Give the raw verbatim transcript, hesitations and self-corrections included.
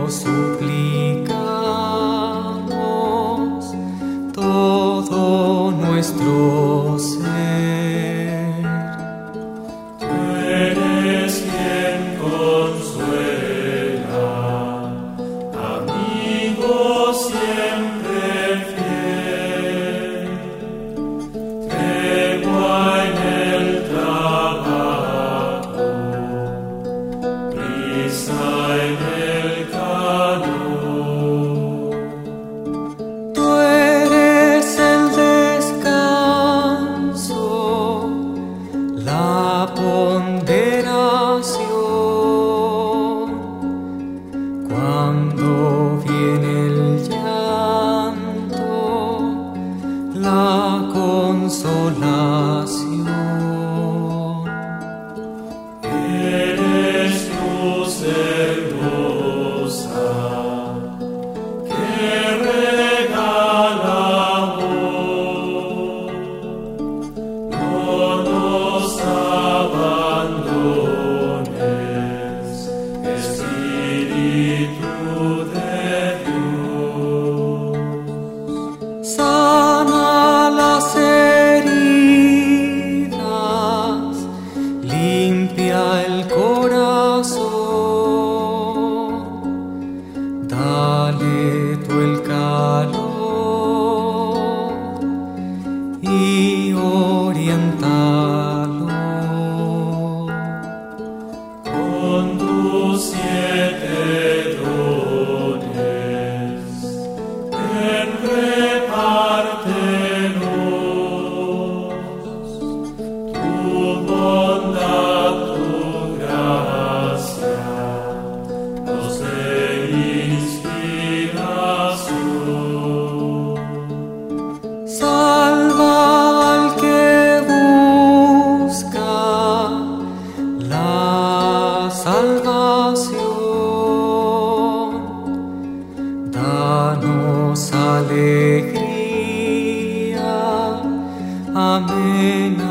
suplicamos todo nuestro ser. Tú eres quien consuela, amigo siempre fiel, tregua en el trabajo, brisa en el calor. Tú eres el descanso, la ponderación, cuando viene el llanto, la consolación. Eres luz hermosa que regala amor. No nos abandones, Espíritu de Dios. Sana las heridas, limpia el corazón, dale tú el calor y oriéntalo. Con tus siete dones, ven, repártelos, tu bondad, tu gracia, nos dé inspiración. Salva al que busca la salvación, danos alegría, amén.